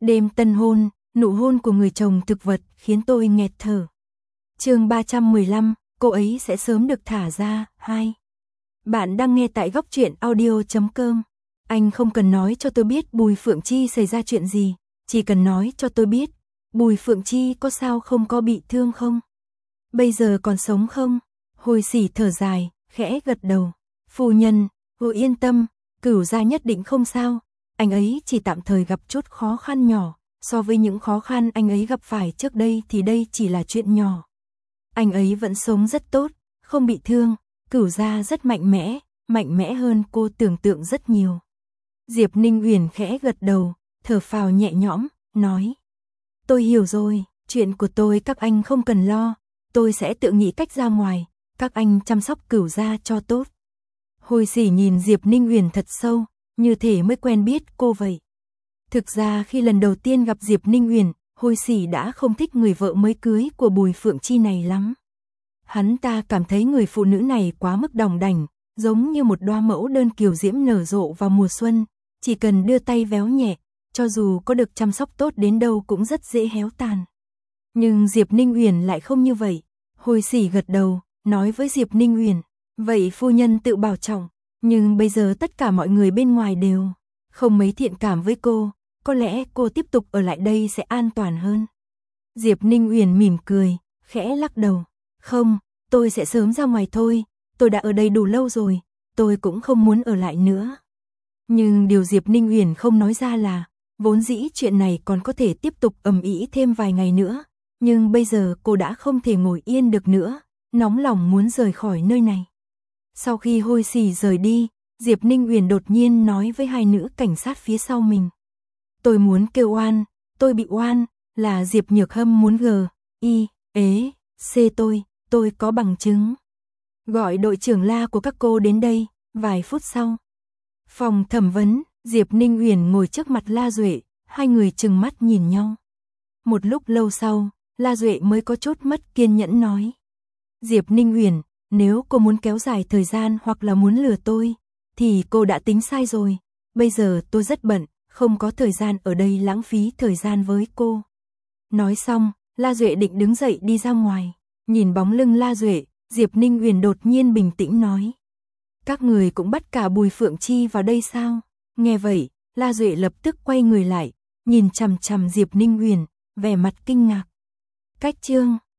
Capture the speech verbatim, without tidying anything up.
Đêm tân hôn, nụ hôn của người chồng thực vật khiến tôi nghẹt thở. Chương ba trăm mười lăm, cô ấy sẽ sớm được thả ra. Hai. Bạn đang nghe tại góc truyện audio chấm com. Anh không cần nói cho tôi biết Bùi Phượng Chi xảy ra chuyện gì, chỉ cần nói cho tôi biết Bùi Phượng Chi có sao không, có bị thương không? Bây giờ còn sống không? Hồi Sỉ thở dài, khẽ gật đầu. Phu nhân, cô yên tâm, Cửu gia nhất định không sao. Anh ấy chỉ tạm thời gặp chút khó khăn nhỏ, so với những khó khăn anh ấy gặp phải trước đây thì đây chỉ là chuyện nhỏ. Anh ấy vẫn sống rất tốt, không bị thương, Cửu gia rất mạnh mẽ, mạnh mẽ hơn cô tưởng tượng rất nhiều. Diệp Ninh Uyển khẽ gật đầu, thở phào nhẹ nhõm, nói: Tôi hiểu rồi, chuyện của tôi các anh không cần lo, tôi sẽ tự nghĩ cách ra ngoài, các anh chăm sóc Cửu gia cho tốt. Hồi Sỉ nhìn Diệp Ninh Uyển thật sâu, như thể mới quen biết cô vậy. Thực ra khi lần đầu tiên gặp Diệp Ninh Uyển, Hồi Sỉ đã không thích người vợ mới cưới của Bùi Phượng Chi này lắm. Hắn ta cảm thấy người phụ nữ này quá mức đòng đảnh, giống như một đóa mẫu đơn kiều diễm nở rộ vào mùa xuân, chỉ cần đưa tay véo nhẹ, cho dù có được chăm sóc tốt đến đâu cũng rất dễ héo tàn. Nhưng Diệp Ninh Uyển lại không như vậy. Hồi Sỉ gật đầu, nói với Diệp Ninh Uyển: Vậy phu nhân tự bảo trọng, nhưng bây giờ tất cả mọi người bên ngoài đều không mấy thiện cảm với cô, có lẽ cô tiếp tục ở lại đây sẽ an toàn hơn. Diệp Ninh Uyển mỉm cười, khẽ lắc đầu: Không, tôi sẽ sớm ra ngoài thôi, tôi đã ở đây đủ lâu rồi, tôi cũng không muốn ở lại nữa. Nhưng điều Diệp Ninh Uyển không nói ra là, vốn dĩ chuyện này còn có thể tiếp tục ầm ĩ thêm vài ngày nữa, nhưng bây giờ cô đã không thể ngồi yên được nữa, nóng lòng muốn rời khỏi nơi này. Sau khi Hồi Sỉ rời đi, Diệp Ninh Uyển đột nhiên nói với hai nữ cảnh sát phía sau mình: Tôi muốn kêu oan, tôi bị oan, là Diệp Nhược Hâm muốn g, i, ế, c tôi, tôi có bằng chứng. Gọi đội trưởng La của các cô đến đây. Vài phút sau, phòng thẩm vấn, Diệp Ninh Uyển ngồi trước mặt La Duệ, hai người trừng mắt nhìn nhau. Một lúc lâu sau, La Duệ mới có chút mất kiên nhẫn nói: Diệp Ninh Uyển, nếu cô muốn kéo dài thời gian hoặc là muốn lừa tôi, thì cô đã tính sai rồi. Bây giờ tôi rất bận, không có thời gian ở đây lãng phí thời gian với cô. Nói xong, La Duệ định đứng dậy đi ra ngoài. Nhìn bóng lưng La Duệ, Diệp Ninh Uyển đột nhiên bình tĩnh nói: Các người cũng bắt cả Bùi Phượng Chi vào đây sao? Nghe vậy, La Duệ lập tức quay người lại, nhìn chằm chằm Diệp Ninh Uyển, vẻ mặt kinh ngạc. Cách chương